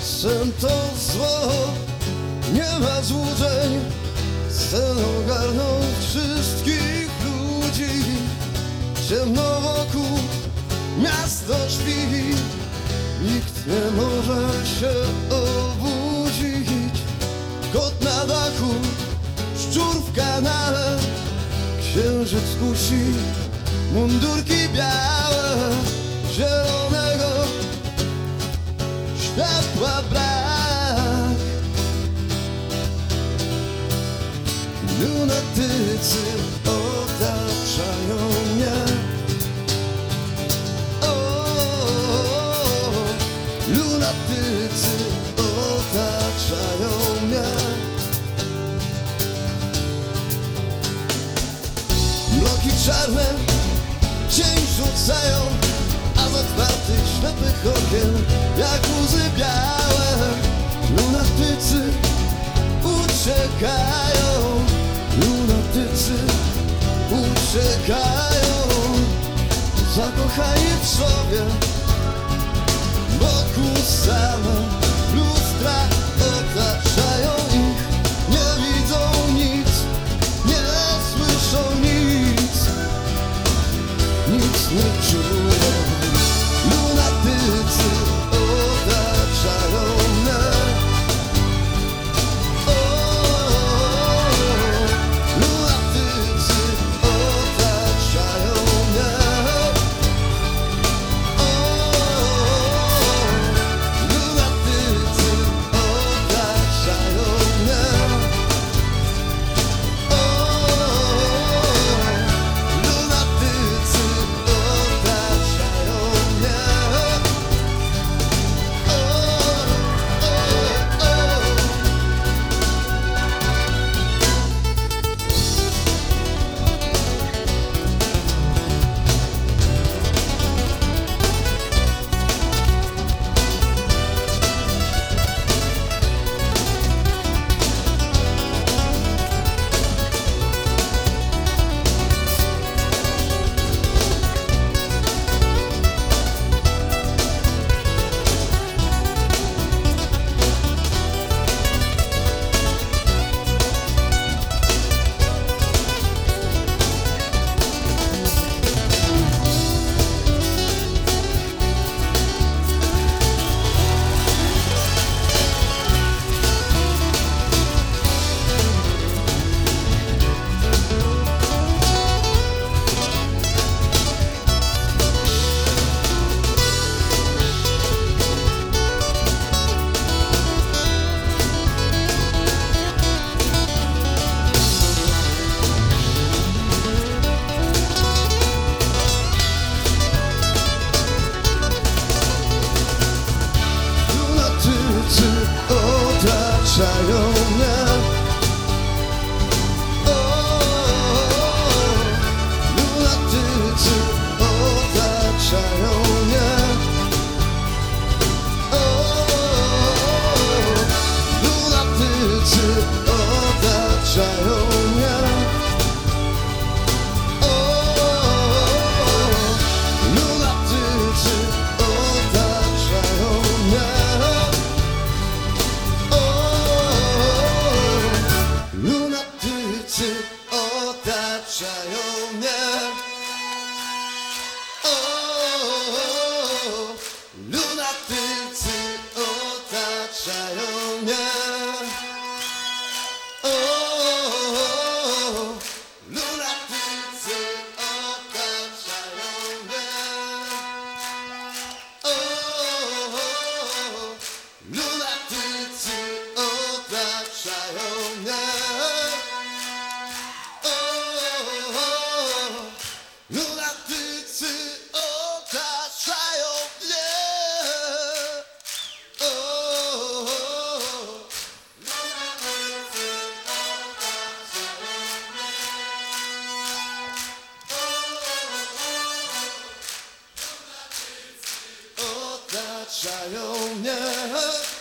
Sen to zło, nie ma złudzeń. Sen ogarnął wszystkich ludzi. Ciemno wokół, miasto śpi. Nikt nie może się obudzić. Kot na dachu, szczur w kanale. Księżyc kusi, mundurki białe. Zielonego światła brak. Lunatycy otaczają mnie. Lunatycy otaczają mnie. Bloki czarne cień rzucają, a z otwartych ślepych okien jak łzy białe. Lunatycy uciekają. Lunatycy uciekają. Zakochani w sobie, wokół same lustra otaczają ich. Nie widzą nic, nie słyszą nic, nic nie czują. Lunatycy otaczają mnie. Lunatycy otaczają mnie. Lunatycy otaczają mnie. Lunatycy otaczają mnie. Otaczają mnie. Lunatycy otaczają mnie. Lunatycy otaczają mnie. Lunatycy otaczają mnie. Lunatycy otaczają mnie. Lunatycy otaczają mnie. Lunatycy otaczają mnie. Lunatycy otaczają mnie. Lunatycy otaczają mnie. Otaczają mnie.